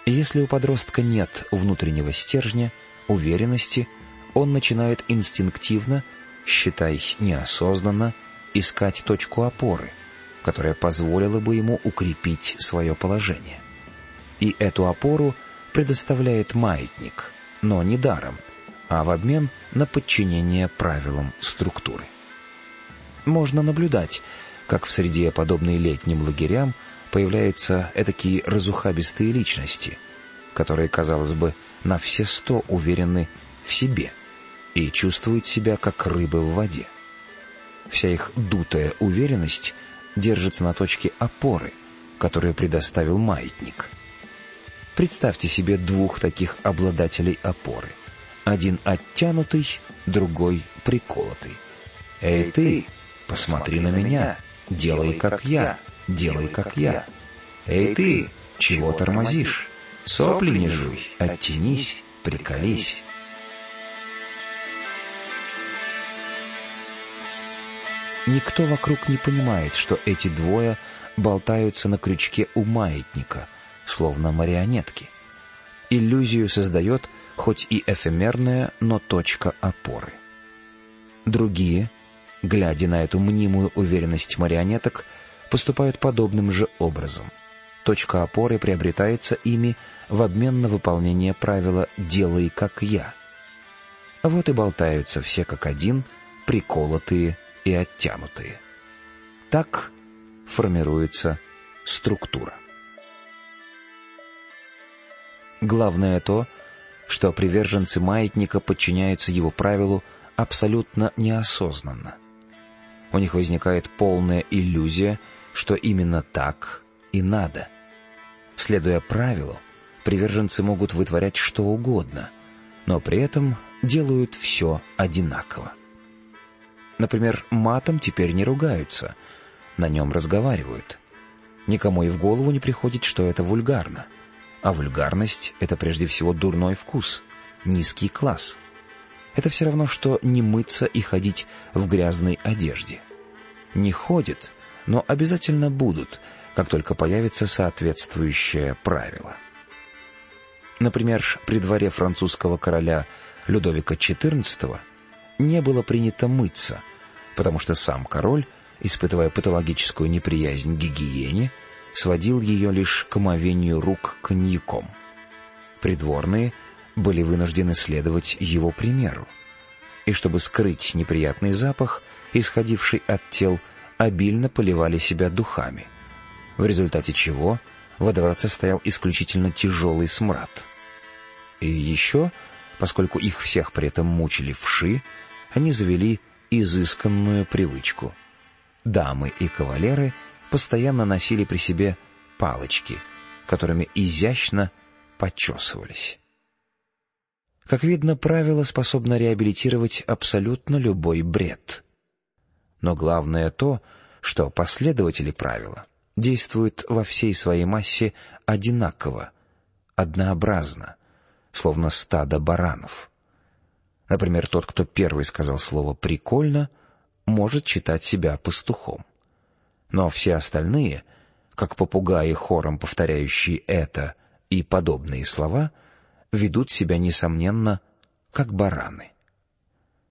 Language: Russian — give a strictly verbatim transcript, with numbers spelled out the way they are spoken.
Если у подростка нет внутреннего стержня, уверенности, он начинает инстинктивно, считай неосознанно, искать точку опоры, которая позволила бы ему укрепить свое положение. И эту опору предоставляет маятник, но не даром, а в обмен на подчинение правилам структуры. Можно наблюдать, как в среде, подобной летним лагерям, появляются этакие разухабистые личности, которые, казалось бы, на все сто уверены в себе и чувствуют себя как рыбы в воде. Вся их дутая уверенность держится на точке опоры, которую предоставил маятник. Представьте себе двух таких обладателей опоры. Один оттянутый, другой приколотый. «Эй ты, посмотри на меня, делай как я, делай как я. Эй ты, чего тормозишь? Сопли не жуй, оттянись, приколись». Никто вокруг не понимает, что эти двое болтаются на крючке у маятника, словно марионетки. Иллюзию создает хоть и эфемерная, но точка опоры. Другие, глядя на эту мнимую уверенность марионеток, поступают подобным же образом. Точка опоры приобретается ими в обмен на выполнение правила «делай как я». Вот и болтаются все как один, приколотые и оттянутые. Так формируется структура. Главное то, что приверженцы маятника подчиняются его правилу абсолютно неосознанно. У них возникает полная иллюзия, что именно так и надо. Следуя правилу, приверженцы могут вытворять что угодно, но при этом делают все одинаково. Например, матом теперь не ругаются, на нем разговаривают. Никому и в голову не приходит, что это вульгарно. А вульгарность — это прежде всего дурной вкус, низкий класс. Это все равно, что не мыться и ходить в грязной одежде. Не ходят, но обязательно будут, как только появится соответствующее правило. Например, при дворе французского короля Людовика четырнадцатого не было принято мыться, потому что сам король, испытывая патологическую неприязнь к гигиене, сводил ее лишь к омовению рук коньяком. Придворные были вынуждены следовать его примеру, и чтобы скрыть неприятный запах, исходивший от тел, обильно поливали себя духами, в результате чего во дворце стоял исключительно тяжелый смрад. И еще, поскольку их всех при этом мучили вши, они завели изысканную привычку. Дамы и кавалеры постоянно носили при себе палочки, которыми изящно почесывались. Как видно, правило способно реабилитировать абсолютно любой бред. Но главное то, что последователи правила действуют во всей своей массе одинаково, однообразно, словно стадо баранов. Например, тот, кто первый сказал слово «прикольно», может считать себя пастухом. Но все остальные, как попугаи, хором повторяющие это и подобные слова, ведут себя, несомненно, как бараны.